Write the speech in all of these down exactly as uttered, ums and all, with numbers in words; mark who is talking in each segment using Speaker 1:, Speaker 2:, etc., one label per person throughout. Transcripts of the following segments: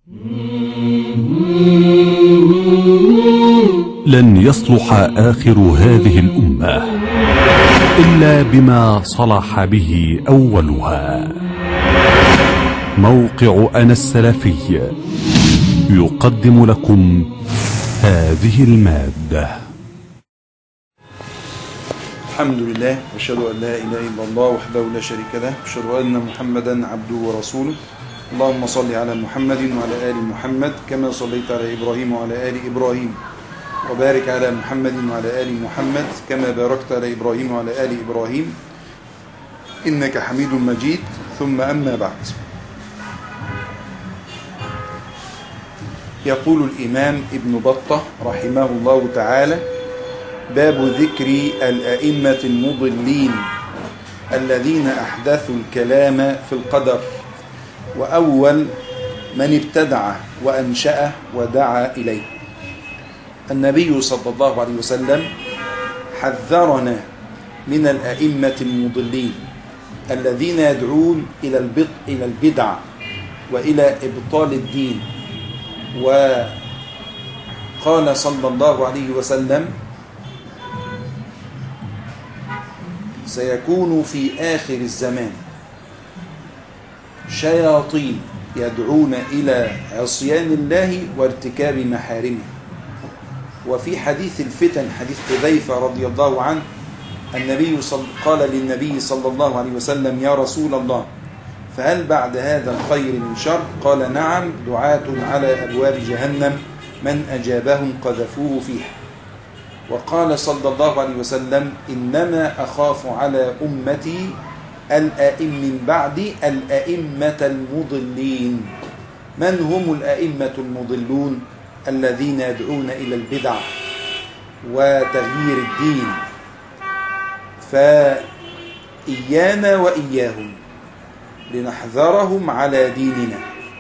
Speaker 1: لن يصلح آخر هذه الأمة إلا بما صلح به أولها. موقع أنا السلفي يقدم لكم هذه المادة.
Speaker 2: الحمد لله، واشهد ان لا اله الا الله وحده لا شريك له، واشهد ان محمدا عبده ورسوله. اللهم صل على محمد وعلى ال محمد كما صليت على ابراهيم وعلى ال ابراهيم، وبارك على محمد وعلى ال محمد كما باركت على ابراهيم وعلى ال ابراهيم انك حميد مجيد. ثم اما بعد، يقول الامام ابن بطة رحمه الله تعالى: باب ذكر الأئمة المضلين الذين أحدثوا الكلام في القدر، وأول من ابتدع وأنشأ ودعا إليه. النبي صلى الله عليه وسلم حذرنا من الأئمة المضلين الذين يدعون إلى إلى البدع وإلى إبطال الدين. وقال صلى الله عليه وسلم: سيكون في آخر الزمان شياطين يدعون إلى عصيان الله وارتكاب محارمه. وفي حديث الفتن، حديث حذيفة رضي الله عنه، النبي صل... قال للنبي صلى الله عليه وسلم: يا رسول الله، فهل بعد هذا الخير من شر؟ قال: نعم، دعاة على أبواب جهنم من أجابهم قذفوه فيها. وقال صلى الله عليه وسلم: إنما أخاف على أمتي الأئم من بعدي الأئمة المضلين. من هم الأئمة المضلون؟ الذين يدعون إلى البدع وتغيير الدين. فإيانا وإياهم لنحذرهم على ديننا.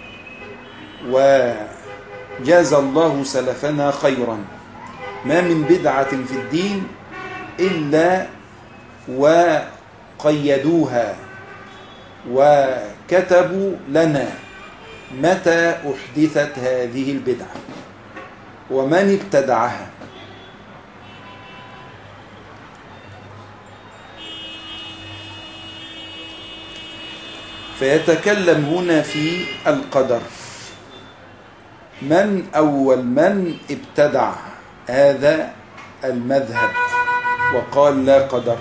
Speaker 2: وجاز الله سلفنا خيرا، ما من بدعة في الدين إلا وقيدوها وكتبوا لنا متى أحدثت هذه البدعة ومن ابتدعها. فيتكلم هنا في القدر. من أول من ابتدع هذا المذهب وقال لا قدر؟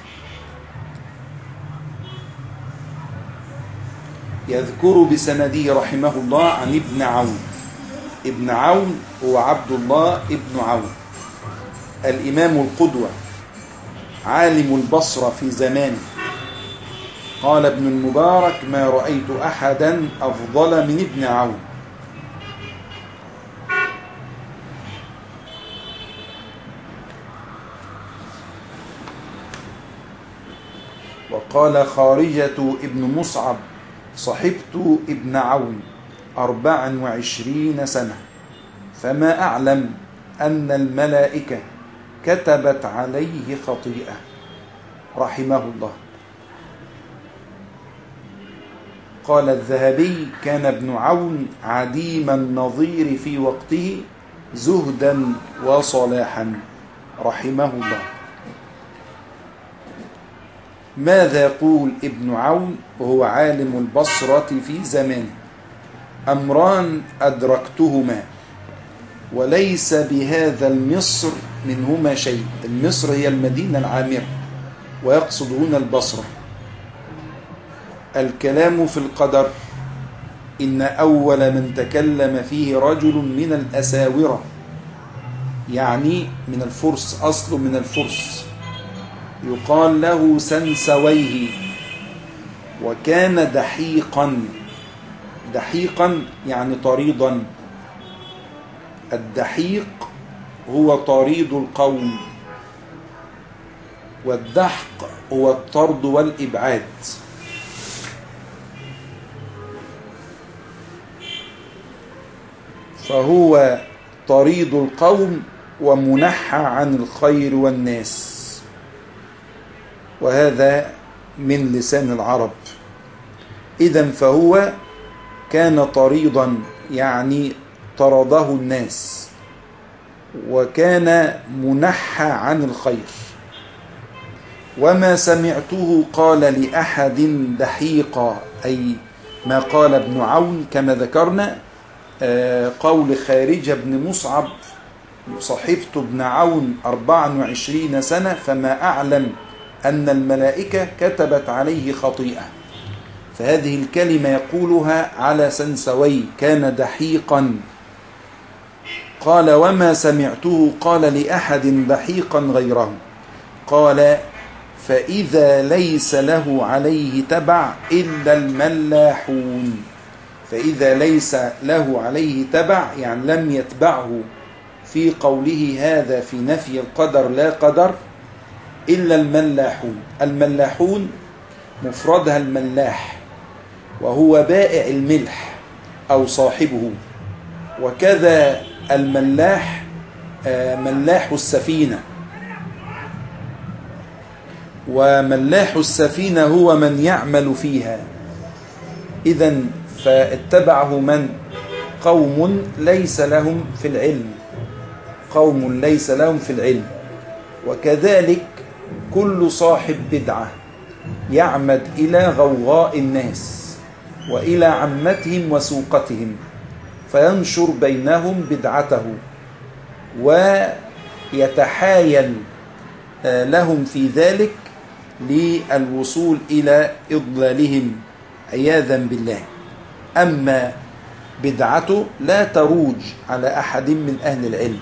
Speaker 2: يذكر بسنده رحمه الله عن ابن عون. ابن عون هو عبد الله ابن عون، الإمام القدوة، عالم البصرة في زمانه. قال ابن المبارك: ما رأيت أحدا أفضل من ابن عون. وقال خارجة ابن مصعب: صحبت ابن عون أربعا وعشرين سنة، فما أعلم أن الملائكة كتبت عليه خطيئة، رحمه الله. قال الذهبي: كان ابن عون عديم النظير في وقته زهدا وصلاحا، رحمه الله. ماذا يقول ابن عون وهو عالم البصرة في زمانه؟ أمران أدركتهما وليس بهذا المصر منهما شيء. المصر هي المدينة العامرة، ويقصد هنا البصرة. الكلام في القدر، إن أول من تكلم فيه رجل من الأساورة، يعني من الفرس، أصل من الفرس، يقال له سنسويه، وكان دحيقا. دحيقا يعني طريدا. الدحيق هو طريد القوم، والدحق هو الطرد والإبعاد. فهو طريد القوم ومنحى عن الخير والناس، وهذا من لسان العرب. إذن فهو كان طريضا يعني طرده الناس، وكان منحى عن الخير. وما سمعته قال لأحد دحيقا، أي ما قال ابن عون كما ذكرنا قول خارجة بن مصعب: صحبت ابن عون أربعا وعشرين سنة فما أعلم أن الملائكة كتبت عليه خطيئة. فهذه الكلمة يقولها على سنسوي، كان دحيقا. قال: وما سمعته قال لأحد دحيقا غيره، قال: فإذا ليس له عليه تبع إلا الملاحون. فإذا ليس له عليه تبع يعني لم يتبعه في قوله هذا في نفي القدر لا قدر إلا الملاحون. الملاحون مفردها الملاح، وهو بائع الملح أو صاحبه. وكذا الملاح ملاح السفينة، وملاح السفينة هو من يعمل فيها. إذن فاتبعه من؟ قوم ليس لهم في العلم، قوم ليس لهم في العلم. وكذلك كل صاحب بدعة يعمد إلى غوغاء الناس وإلى عمتهم وسوقتهم، فينشر بينهم بدعته ويتحايل لهم في ذلك للوصول إلى إضلالهم عياذا بالله. أما بدعته لا تروج على أحد من أهل العلم.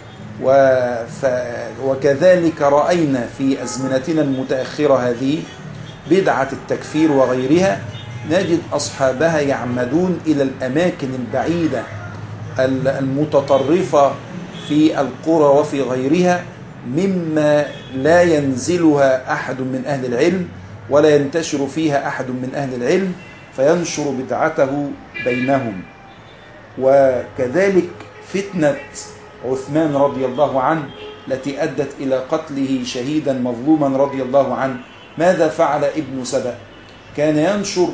Speaker 2: وكذلك رأينا في أزمنتنا المتأخرة هذه بدعة التكفير وغيرها، نجد أصحابها يعمدون إلى الأماكن البعيدة المتطرفة في القرى وفي غيرها مما لا ينزلها أحد من أهل العلم ولا ينتشر فيها أحد من أهل العلم، فينشر بدعته بينهم. وكذلك فتنة عثمان رضي الله عنه التي أدت إلى قتله شهيدا مظلوما رضي الله عنه، ماذا فعل ابن سبأ؟ كان ينشر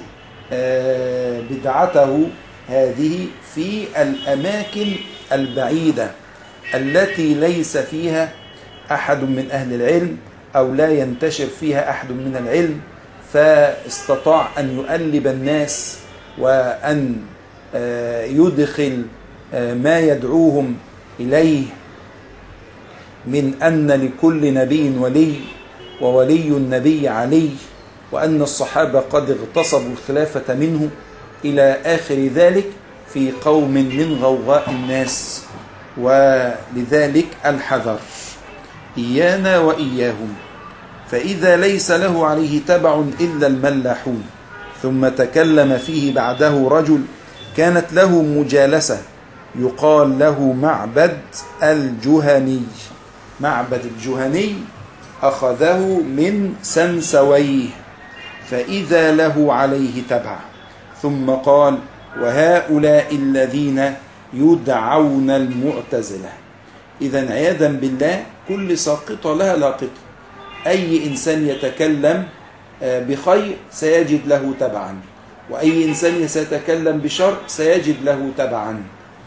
Speaker 2: بدعته هذه في الأماكن البعيدة التي ليس فيها أحد من أهل العلم أو لا ينتشر فيها أحد من العلم، فاستطاع أن يؤلب الناس وأن يدخل ما يدعوهم إليه من أن لكل نبي ولي وولي النبي علي، وأن الصحابة قد اغتصبوا الخلافة منه إلى آخر ذلك في قوم من غوغاء الناس. ولذلك الحذر إيانا وإياهم. فإذا ليس له عليه تبع إلا الملاحون. ثم تكلم فيه بعده رجل كانت له مجالسة يقال له معبد الجهني. معبد الجهني أخذه من سنسويه، فإذا له عليه تبع. ثم قال: وهؤلاء الذين يدعون المعتزلة. إذن عياذا بالله كل ساقطة لها لاقطة. أي إنسان يتكلم بخير سيجد له تبعا، وأي إنسان سيتكلم بشر سيجد له تبعا.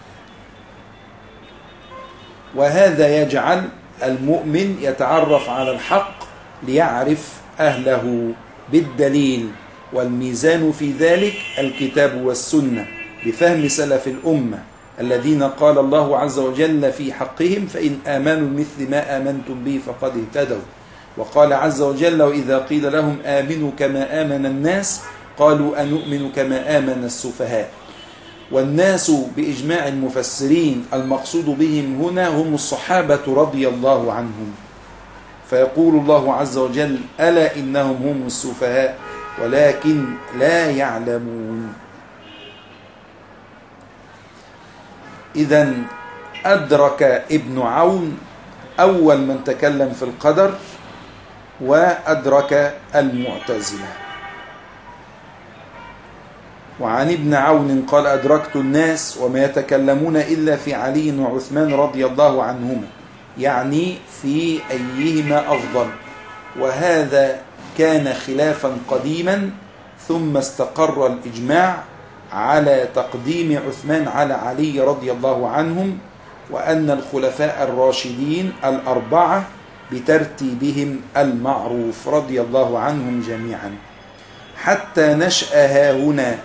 Speaker 2: وهذا يجعل المؤمن يتعرف على الحق ليعرف أهله بالدليل، والميزان في ذلك الكتاب والسنة بفهم سلف الأمة الذين قال الله عز وجل في حقهم: فإن آمنوا مثل ما آمنتم به فقد اهتدوا. وقال عز وجل: وإذا قيل لهم آمنوا كما آمن الناس قالوا أنؤمن كما آمن السفهاء. والناس بإجماع المفسرين المقصود بهم هنا هم الصحابة رضي الله عنهم. فيقول الله عز وجل: ألا إنهم هم السفهاء ولكن لا يعلمون. إذن أدرك ابن عون أول من تكلم في القدر، وأدرك المعتزلة. وعن ابن عون قال: أدركت الناس وما يتكلمون إلا في علي وعثمان رضي الله عنهما، يعني في أيهما أفضل. وهذا كان خلافا قديما، ثم استقر الإجماع على تقديم عثمان على علي رضي الله عنهم، وأن الخلفاء الراشدين الأربعة بترتيبهم المعروف رضي الله عنهم جميعا. حتى نشأ ها هنا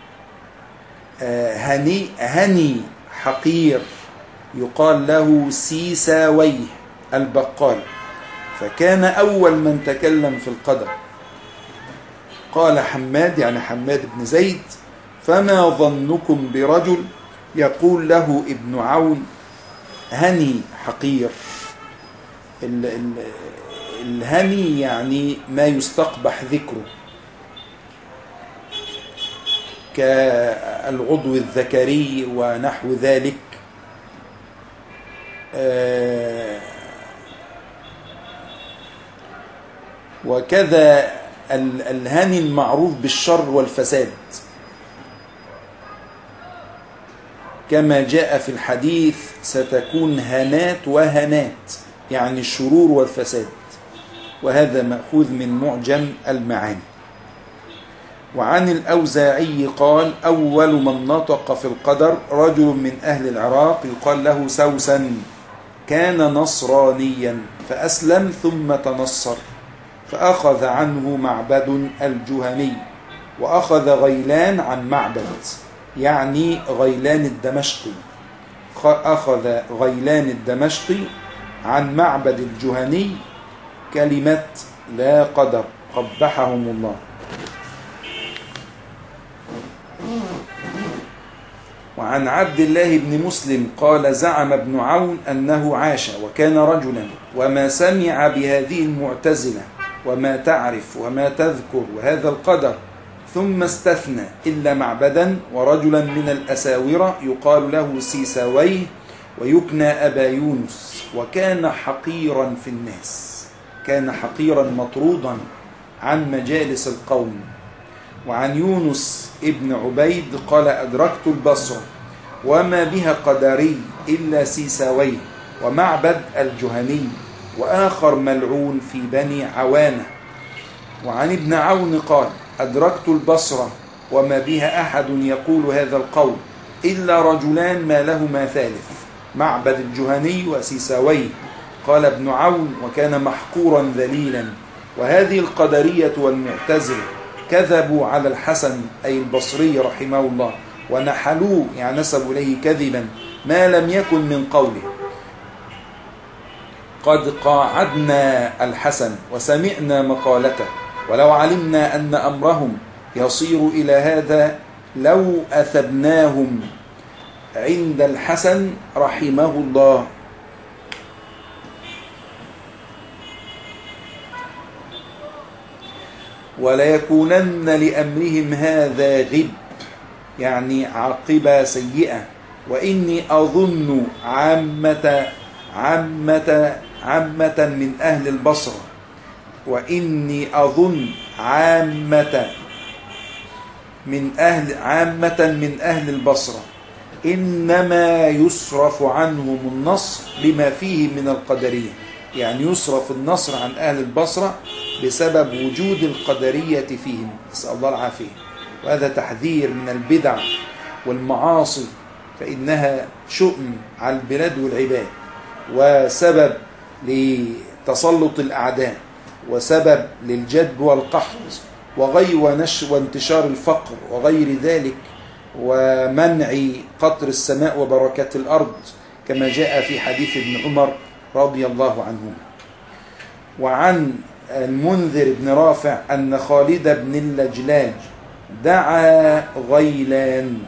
Speaker 2: هني, هني حقير يقال له سيساويه البقال، فكان أول من تكلم في القدر. قال حماد يعني حماد بن زيد: فما ظنكم برجل يقول له ابن عون هني حقير. ال ال الهني يعني ما يستقبح ذكره، كالعضو الذكري ونحو ذلك. آه وكذا الهني المعروف بالشر والفساد، كما جاء في الحديث: ستكون هنات وهنات، يعني الشرور والفساد، وهذا مأخوذ من معجم المعاني. وعن الأوزاعي قال: أول من نطق في القدر رجل من أهل العراق يقال له سوسن، كان نصرانيا فأسلم ثم تنصر، فأخذ عنه معبد الجهني، وأخذ غيلان عن معبد، يعني غيلان الدمشقي، أخذ غيلان الدمشقي عن معبد الجهني كلمة لا قدر، قبحهم الله. وعن عبد الله بن مسلم قال: زعم ابن عون أنه عاش وكان رجلا، وما سمع بهذه المعتزلة وما تعرف وما تذكر وهذا القدر، ثم استثنى إلا معبدا ورجلا من الأساورة يقال له سيساويه ويكنى أبا يونس، وكان حقيرا في الناس، كان حقيرا مطرودا عن مجالس القوم. وعن يونس ابن عبيد قال: أدركت البصرة وما بها قدري إلا سيساويه ومعبد الجهني، وآخر ملعون في بني عوانة. وعن ابن عون قال: أدركت البصرة وما بها أحد يقول هذا القول إلا رجلان ما لهما ثالث، معبد الجهني وسيساويه. قال ابن عون: وكان محقورا ذليلا. وهذه القدرية والمعتزلة كذبوا على الحسن أي البصري رحمه الله، ونحلوه يعني نسبوا إليه كذبا ما لم يكن من قوله. قد قاعدنا الحسن وسمعنا مقالته، ولو علمنا أن أمرهم يصير إلى هذا لو أثبناهم عند الحسن رحمه الله. وليكونن لأمرهم هذا غب، يعني عاقبة سيئة. وإني أظن عامة عامة عامة من أهل البصرة وإني أظن عامة من أهل عامة من أهل البصرة إنما يصرف عنهم النصر لما فيه من القدرية، يعني يصرف النصر عن أهل البصرة بسبب وجود القدرية فيهم، نسأل الله العافية. وهذا تحذير من البدع والمعاصي، فإنها شؤم على البلاد والعباد، وسبب لتسلط الأعداء، وسبب للجدب والقحط وغير ونش وانتشار الفقر وغير ذلك، ومنع قطر السماء وبركات الأرض، كما جاء في حديث ابن عمر رضي الله عنهما. وعن المنذر بن رافع أن خالد بن اللجلاج دعا غيلان،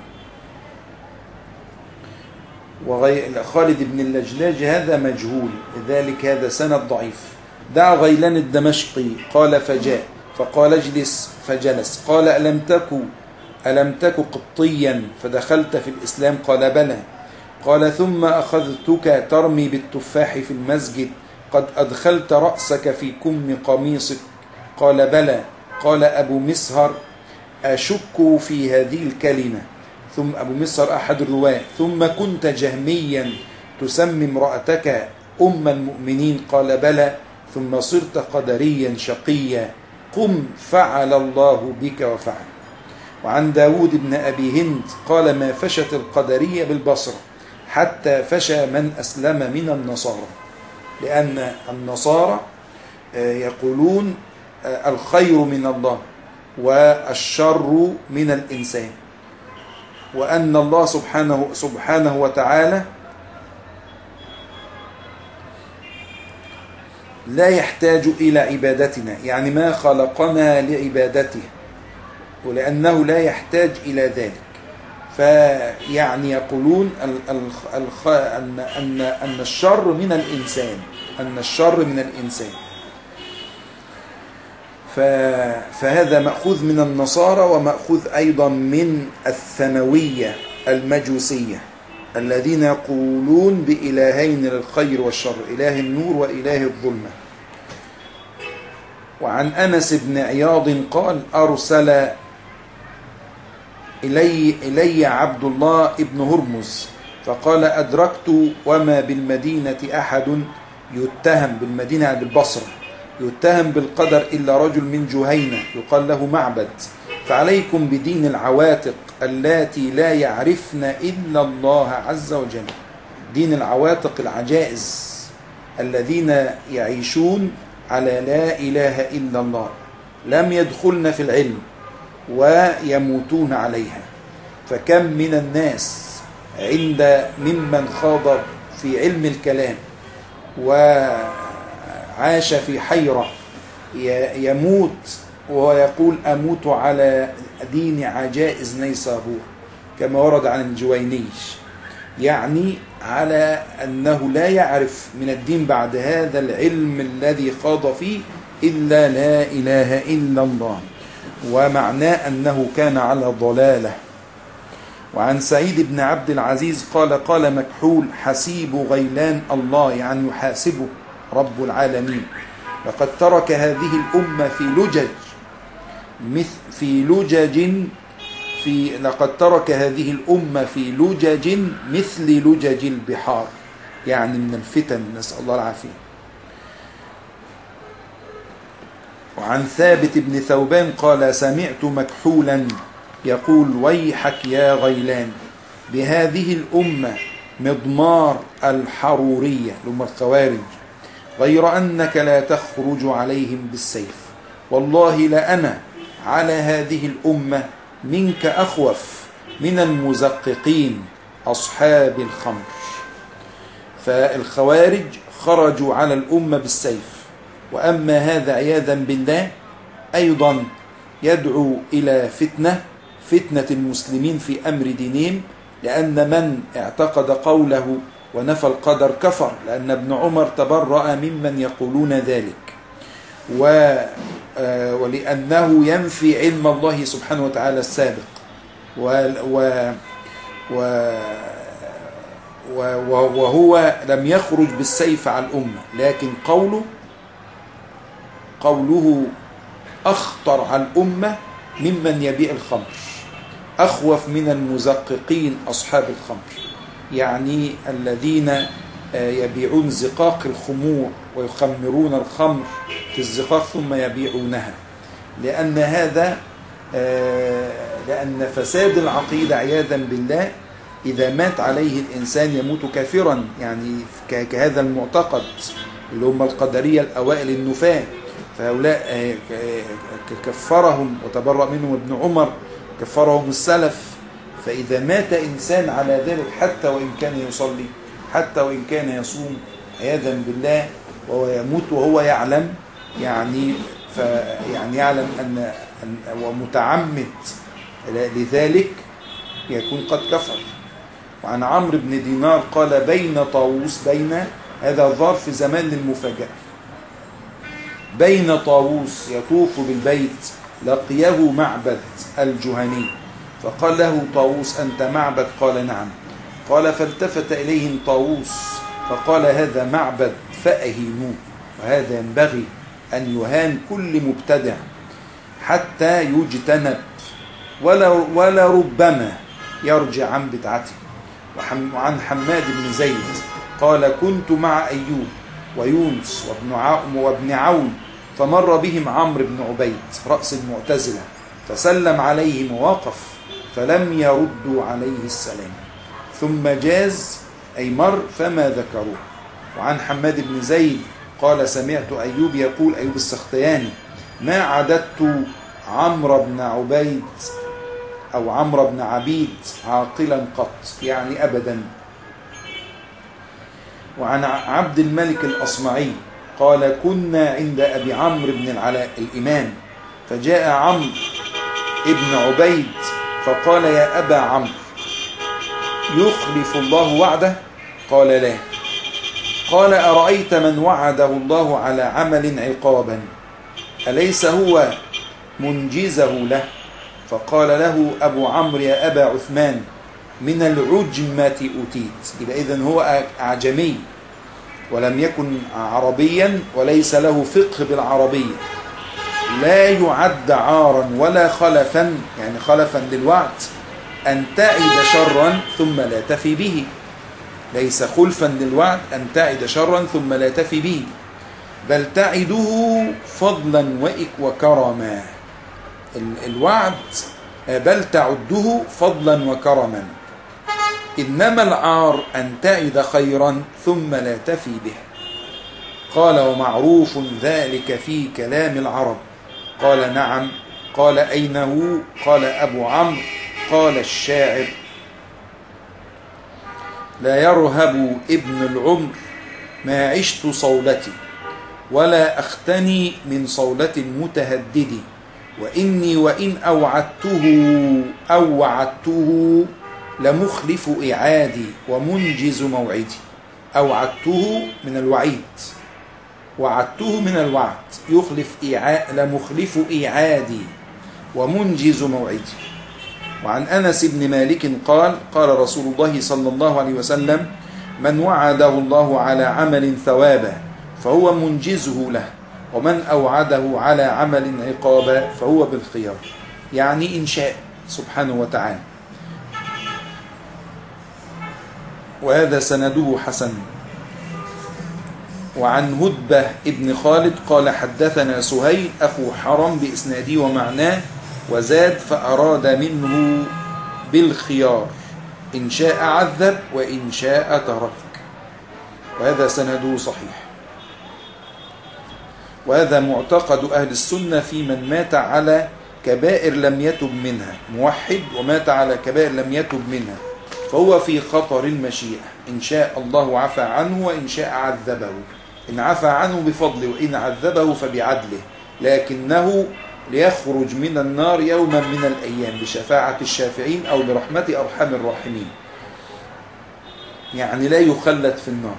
Speaker 2: وغي... خالد بن اللجلاج هذا مجهول، لذلك هذا سند ضعيف. دعا غيلان الدمشقي قال فجاء فقال اجلس فجلس. قال ألم تكن ألم تكن قبطيا فدخلت في الإسلام؟ قال بلى. قال ثم أخذتك ترمي بالتفاح في المسجد، قد أدخلت رأسك في كم قميصك؟ قال بلى. قال أبو مسهر أشك في هذه الكلمة. ثم أبو مسهر أحد الرواة: ثم كنت جهميا تسمي امرأتك أم المؤمنين؟ قال بلى. ثم صرت قدريا شقيا، قم فعل الله بك وفعل. وعن داود بن أبي هند قال ما فشت القدرية بالبصرة حتى فشى من أسلم من النصارى، لأن النصارى يقولون الخير من الله والشر من الإنسان، وأن الله سبحانه, سبحانه وتعالى لا يحتاج إلى عبادتنا، يعني ما خلقنا لعبادته، ولأنه لا يحتاج إلى ذلك. فيعني يقولون أن أن الشر من الإنسان، أن الشر من الإنسان. فهذا مأخوذ من النصارى، ومأخوذ أيضا من الثنوية المجوسية الذين يقولون بإلهين للخير والشر، إله النور وإله الظلمة. وعن أنس بن عياض قال أرسل إلي, إلي عبد الله ابن هرمز فقال أدركت وما بالمدينة أحد يتهم، بالمدينة بالبصرة، يتهم بالقدر إلا رجل من جهينة يقال له معبد، فعليكم بدين العواتق التي لا يعرفن إلا الله عز وجل. دين العواتق العجائز الذين يعيشون على لا إله إلا الله، لم يدخلن في العلم ويموتون عليها. فكم من الناس عند ممن خاض في علم الكلام وعاش في حيرة يموت ويقول أموت على دين عجائز نيسابور، كما ورد عن الجوينيش، يعني على أنه لا يعرف من الدين بعد هذا العلم الذي خاض فيه إلا لا إله إلا الله، ومعناه أنه كان على ضلالة. وعن سعيد بن عبد العزيز قال قال مكحول حسيب غيلان الله، يعني يحاسبه رب العالمين، لقد ترك هذه الأمة في لجج مثل في لجج في لقد ترك هذه الأمة في لجج مثل لجج البحار، يعني من الفتن، نسأل الله العافية. وعن ثابت بن ثوبان قال سمعت مكحولا يقول ويحك يا غيلان، بهذه الأمة مضمار الحرورية لهم الخوارج، غير أنك لا تخرج عليهم بالسيف، والله لأنا على هذه الأمة منك أخوف من المزققين أصحاب الخمر. فالخوارج خرجوا على الأمة بالسيف، وأما هذا عياذا بالله أيضا يدعو إلى فتنة فتنة المسلمين في أمر دينهم، لأن من اعتقد قوله ونفى القدر كفر، لأن ابن عمر تبرأ ممن يقولون ذلك، و ولأنه ينفي علم الله سبحانه وتعالى السابق، و و و وهو لم يخرج بالسيف على الأمة، لكن قوله قوله أخطر على الأمة ممن يبيع الخمر، أخوف من المزققين أصحاب الخمر، يعني الذين يبيعون زقاق الخمور ويخمرون الخمر في الزقاق ثم يبيعونها، لأن هذا لأن فساد العقيدة عياذا بالله إذا مات عليه الإنسان يموت كافرا، يعني كهذا المعتقد اللي هم القدرية الأوائل النفاة، فهؤلاء كفرهم وتبرأ منهم ابن عمر، كفرهم السلف. فإذا مات إنسان على ذلك حتى وإن كان يصلي، حتى وإن كان يصوم، عياذا بالله، وهو يموت وهو يعلم، يعني يعني يعلم أن هو متعمد لذلك، يكون قد كفر. وعن عمرو بن دينار قال بين طاووس، بين هذا ظرف زمان للمفاجأة، بين طاووس يطوف بالبيت لقيه معبد الجهني، فقال له طاووس أنت معبد؟ قال نعم. قال فالتفت إليهم طاووس فقال هذا معبد فأهينوه، وهذا ينبغي أن يهان كل مبتدع حتى يجتنب، ولا, ولا ربما يرجع عن بدعته. وعن حماد بن زيد قال كنت مع أيوب ويونس وابن وابن عون فمر بهم عمرو بن عبيد رأس المعتزلة فسلم عليهم ووقف فلم يردوا عليه السلام، ثم جاز أي مر فما ذكروه. وعن حماد بن زيد قال سمعت أيوب يقول، أيوب السختياني: ما عددت عمرو بن عبيد أو عمرو بن عبيد عاقلا قط، يعني أبدا. وعن عبد الملك الأصمعي قال كنا عند أبي عمرو بن العلاء الإمام، فجاء عمرو ابن عبيد فقال يا أبا عمرو يخلف الله وعده؟ قال لا. قال أرأيت من وعده الله على عمل عقابا أليس هو منجزه له؟ فقال له أبو عمرو يا أبا عثمان من العجمة أتيت. يبقى إذن هو أعجمي ولم يكن عربيا وليس له فقه بالعربية، لا يعد عارا ولا خلفا، يعني خلفا للوعد، أن تعد شرا ثم لا تفي به. ليس خلفا للوعد أن تعد شرا ثم لا تفي به، بل تعده فضلا وكرما. الوعد بل تعده فضلا وكرما، إنما العار أن تعد خيرا ثم لا تفي به. قال ومعروف ذلك في كلام العرب. قال نعم. قال أين هو؟ قال أبو عمرو قال الشاعر لا يرهب ابن العمر ما عشت صولتي ولا أختني من صولة المتهدد، وإني وإن أوعدته أو وعدته لمخلف إعادي ومنجز موعدي. أوعدته من الوعيد، وعدته من الوعد، يخلف إعاد لمخلف إعادي ومنجز موعدي. وعن أنس بن مالك قال قال رسول الله صلى الله عليه وسلم من وعده الله على عمل ثوابا فهو منجزه له، ومن أوعده على عمل عقابا فهو بالخيار، يعني إن شاء سبحانه وتعالى. وهذا سنده حسن. وعن هدبة ابن خالد قال حدثنا سهيل أخو حرم بإسناده ومعناه، وزاد فأراد منه بالخيار إن شاء عذب وإن شاء ترك. وهذا سنده صحيح. وهذا معتقد أهل السنة في من مات على كبائر لم يتب منها، موحد ومات على كبائر لم يتب منها، فهو في خطر المشيئة، إن شاء الله عفى عنه وإن شاء عذبه، إن عفى عنه بفضله وإن عذبه فبعدله، لكنه ليخرج من النار يوما من الأيام بشفاعة الشافعين أو برحمة أرحم الراحمين، يعني لا يخلد في النار.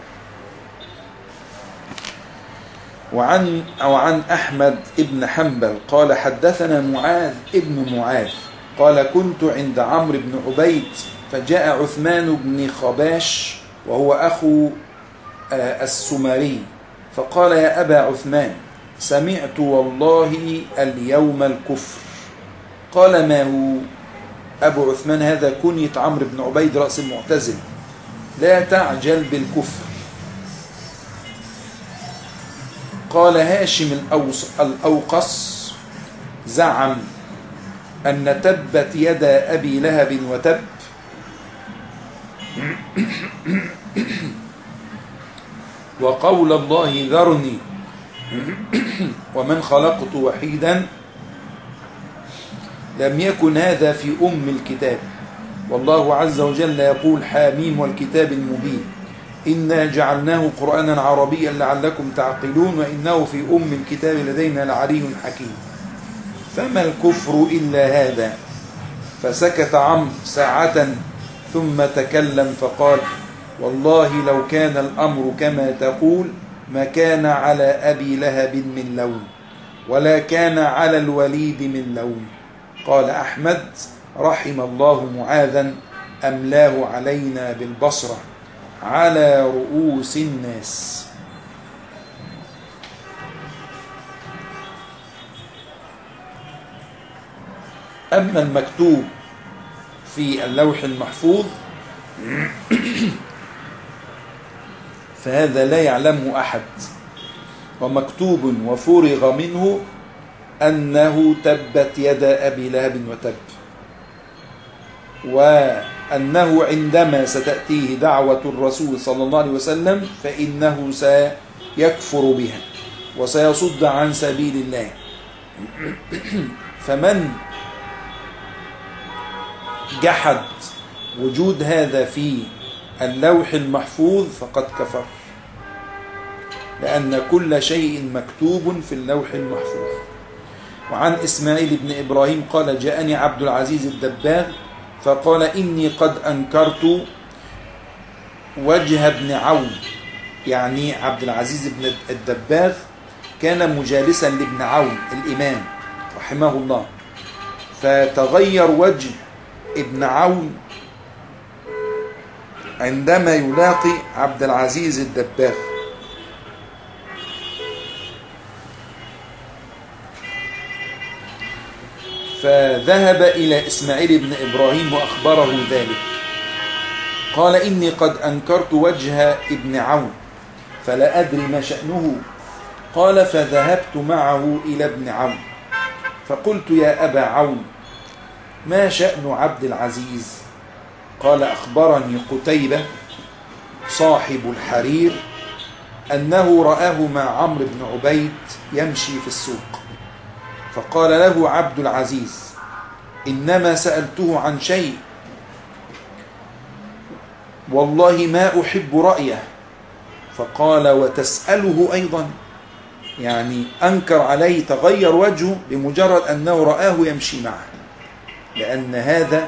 Speaker 2: وعن أو عن أحمد ابن حنبل قال حدثنا معاذ ابن معاذ قال كنت عند عمرو بن عبيد فجاء عثمان بن خباش وهو أخو السمري فقال يا أبا عثمان سمعت والله اليوم الكفر. قال ما هو؟ أبو عثمان هذا كنية عمرو بن عبيد رأس المعتزل، لا تعجل بالكفر. قال هاشم الأوقص زعم أن تبت يدا أبي لهب وتب وقول الله ذرني ومن خلقت وحيدا لم يكن هذا في أم الكتاب، والله عز وجل يقول حاميم والكتاب المبين إنا جعلناه قرآنا عربيا لعلكم تعقلون وإنه في أم الكتاب لدينا لعلي حكيم. فما الكفر إلا هذا؟ فسكت عمرو ساعة ثم تكلم فقال والله لو كان الأمر كما تقول ما كان على أبي لهب من لون ولا كان على الوليد من لون. قال أحمد رحم الله معاذا أملاه علينا بالبصرة على رؤوس الناس. أما المكتوب في اللوح المحفوظ فهذا لا يعلمه أحد، ومكتوب وفرغ منه أنه تبت يد أبي لهب وتب، وأنه عندما ستأتيه دعوة الرسول صلى الله عليه وسلم فإنه سيكفر بها وسيصد عن سبيل الله. فمن جحد وجود هذا في اللوح المحفوظ فقد كفر، لأن كل شيء مكتوب في اللوح المحفوظ. وعن إسماعيل بن إبراهيم قال جاءني عبد العزيز الدباغ فقال إني قد أنكرت وجه ابن عون، يعني عبد العزيز بن الدباغ كان مجالسا لابن عون الإمام رحمه الله، فتغير وجه ابن عون عندما يلاقي عبد العزيز الدباغ. فذهب إلى إسماعيل بن إبراهيم وأخبره ذلك، قال إني قد أنكرت وجه ابن عون فلا أدري ما شأنه. قال فذهبت معه إلى ابن عون فقلت يا أبا عون ما شأن عبد العزيز؟ قال أخبرني قتيبة صاحب الحرير أنه رآه مع عمرو بن عبيد يمشي في السوق، فقال له عبد العزيز إنما سألته عن شيء والله ما أحب رأيه. فقال وتسأله أيضا؟ يعني أنكر عليه، تغير وجهه بمجرد أنه رآه يمشي معه، لأن هذا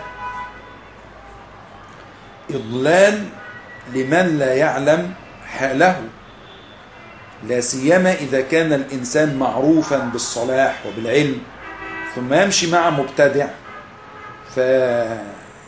Speaker 2: إضلال لمن لا يعلم حاله، لا سيما إذا كان الإنسان معروفا بالصلاح وبالعلم ثم يمشي مع مبتدع. فمن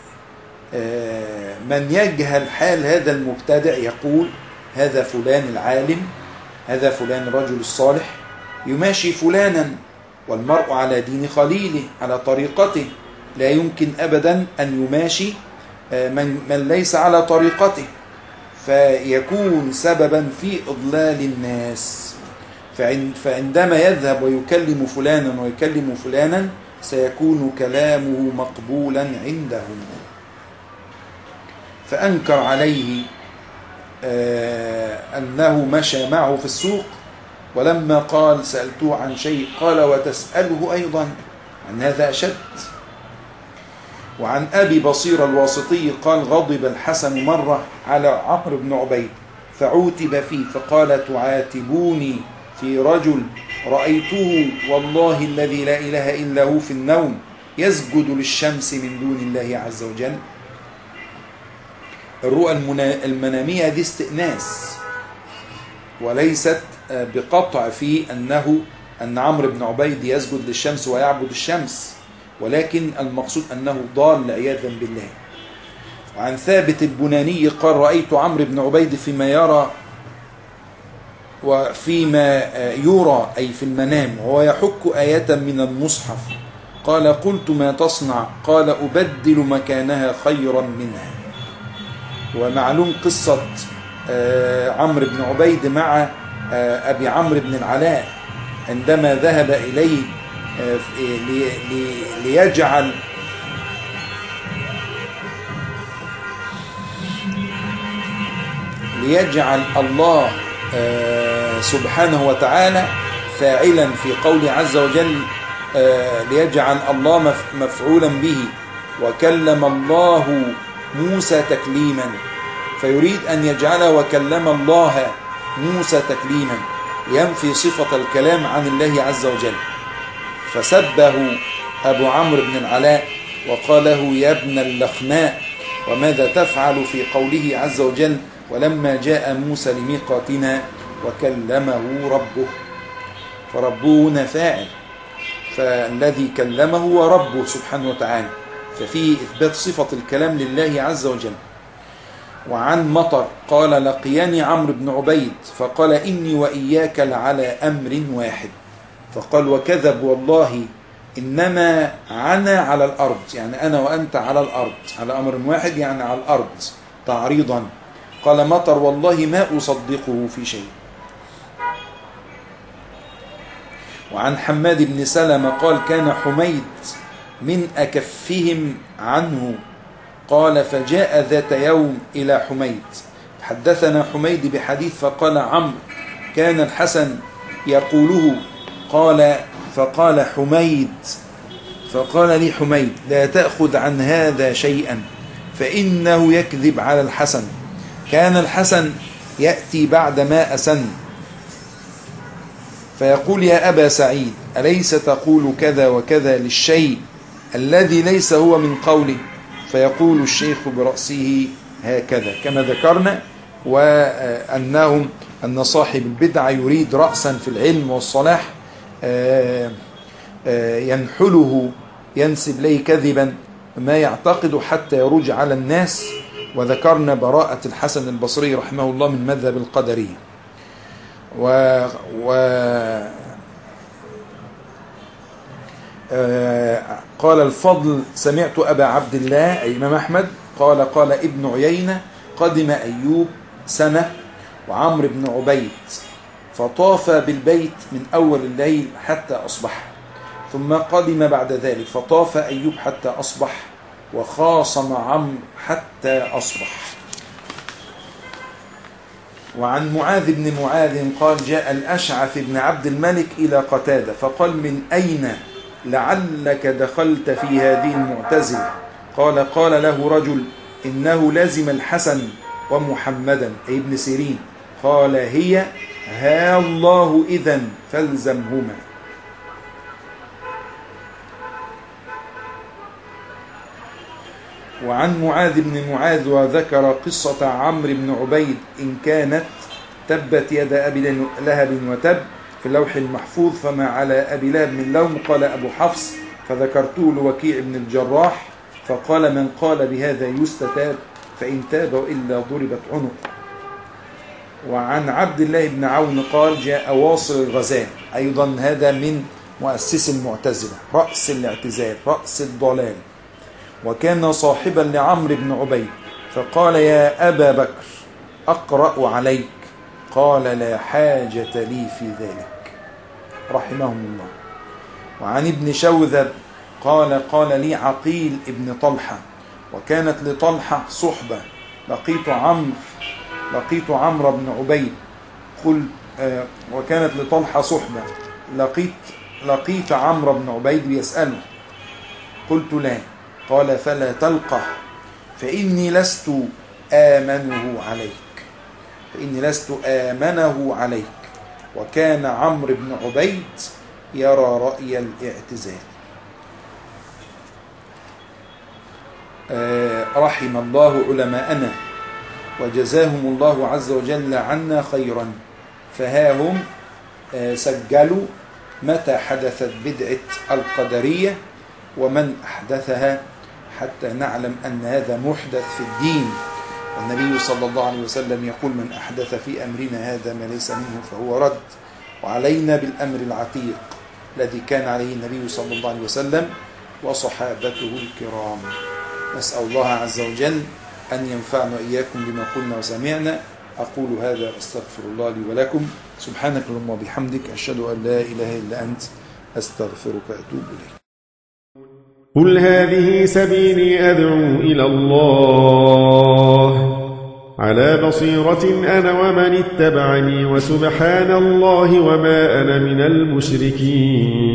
Speaker 2: يجهل حال هذا المبتدع يقول هذا فلان العالم، هذا فلان الرجل الصالح يماشي فلانا، والمرء على دين خليله على طريقته، لا يمكن أبدا أن يماشي من, من ليس على طريقته، فيكون سببا في إضلال الناس. فعندما يذهب ويكلم فلانا ويكلم فلانا سيكون كلامه مقبولا عندهم. فأنكر عليه أنه مشى معه في السوق، ولما قال سألته عن شيء قال وتسأله أيضا، عن هذا أشد. وعن أبي بصير الواسطي قال غضب الحسن مرة على عمرو بن عبيد فعوتب فيه فقال تعاتبوني في رجل رأيته والله الذي لا إله إلا هو في النوم يسجد للشمس من دون الله عز وجل. الرؤى المنامية دي استئناس وليست بقطع في أنه أن عمرو بن عبيد يسجد للشمس ويعبد الشمس، ولكن المقصود أنه ضال عياذا بالله. وعن ثابت البناني قال رأيت عمرو بن عبيد فيما يرى وفيما يرى أي في المنام وهو يحك آية من المصحف، قال قلت ما تصنع؟ قال أبدل مكانها خيرا منها. ومعلوم قصة عمرو بن عبيد مع أبي عمرو بن العلاء عندما ذهب إليه ليجعل ليجعل الله سبحانه وتعالى فاعلا في قوله عز وجل ليجعل الله مفعولا به وكلم الله موسى تكليما، فيريد أن يجعل وكلم الله موسى تكليما ينفي صفة الكلام عن الله عز وجل. فسبه أبو عمرو بن العلاء وقال له يا ابن اللخناء وماذا تفعل في قوله عز وجل ولما جاء موسى لميقاتنا وكلمه ربه؟ فربه هنا فاعل، فالذي كلمه هو ربه سبحانه وتعالى، ففيه إثبات صفة الكلام لله عز وجل. وعن مطر قال لقياني عمرو بن عبيد فقال إني وإياك لعلى أمر واحد، فقال وكذب والله إنما عنا على الأرض، يعني أنا وأنت على الأرض، على أمر واحد يعني على الأرض تعريضا. قال مطر والله ما أصدقه في شيء. وعن حماد بن سلمة قال كان حميد من أكفهم عنه قال فجاء ذات يوم إلى حميد حدثنا حميد بحديث فقال عمرو كان الحسن يقوله قال فقال حميد فقال لي حميد لا تأخذ عن هذا شيئا فإنه يكذب على الحسن كان الحسن يأتي بعد ما أسن فيقول يا أبا سعيد أليس تقول كذا وكذا للشيء الذي ليس هو من قوله فيقول الشيخ برأسه هكذا كما ذكرنا وأنهم أن صاحب البدعة يريد رأسا في العلم والصلاح ينحله ينسب ليه كذبا ما يعتقد حتى يرج على الناس وذكرنا براءة الحسن البصري رحمه الله من مذهب القدرية و, و قال الفضل سمعت أبا عبد الله أي إمام أحمد قال قال ابن عيينة قدم أيوب سنة وعمرو بن عبيد فطاف بالبيت من أول الليل حتى أصبح ثم قدم بعد ذلك فطاف أيوب حتى أصبح وخاصم عمرو حتى أصبح. وعن معاذ بن معاذ قال جاء الأشعث بن عبد الملك إلى قتادة فقال من أين لعلك دخلت في هذه المعتزلة قال قال له رجل إنه لازم الحسن ومحمدا أي ابن سيرين قال هي ها الله إذن فالزمهما. وعن معاذ بن معاذ وذكر قصة عمرو بن عبيد إن كانت تبت يد أبي لهب وتب في اللوح المحفوظ فما على أبي لهب من لوم قال أبو حفص فذكرته لوكيع بن الجراح فقال من قال بهذا يستتاب فإن تاب إلا ضربت عنق. وعن عبد الله بن عون قال جاء واصل الغزال أيضا هذا من مؤسس المعتزلة رأس الاعتزال رأس الضلال وكان صاحبا لعمرو بن عبيد فقال يا أبا بكر أقرأ عليك قال لا حاجة لي في ذلك رحمهم الله. وعن ابن شوذب قال قال لي عقيل ابن طلحة وكانت لطلحة صحبة لقيت عمرو لقيت عمرو بن عبيد قل آه وكانت لطلحة صحبة لقيت لقيت عمرو بن عبيد يسأله قلت لا قال فلا تلقه فإني لست آمنه عليك فإني لست آمنه عليك. وكان عمرو بن عبيد يرى رأي الاعتزال. آه رحم الله علماءنا وجزاهم الله عز وجل عنا خيرا فها هم آه سجلوا متى حدثت بدعة القدرية ومن أحدثها حتى نعلم أن هذا محدث في الدين والنبي صلى الله عليه وسلم يقول من أحدث في أمرنا هذا ما ليس منه فهو رد. وعلينا بالأمر العتيق الذي كان عليه النبي صلى الله عليه وسلم وصحابته الكرام. نسأل الله عز وجل أن ينفعنا إياكم بما قلنا وسمعنا. أقول هذا أستغفر الله لي ولكم سبحانك اللهم وبحمدك أشهد أن لا إله إلا أنت أستغفرك وأتوب إليك.
Speaker 3: قل هذه سبيلي أدعو إلى الله على بصيرة أنا ومن اتبعني وسبحان الله وما أنا من المشركين.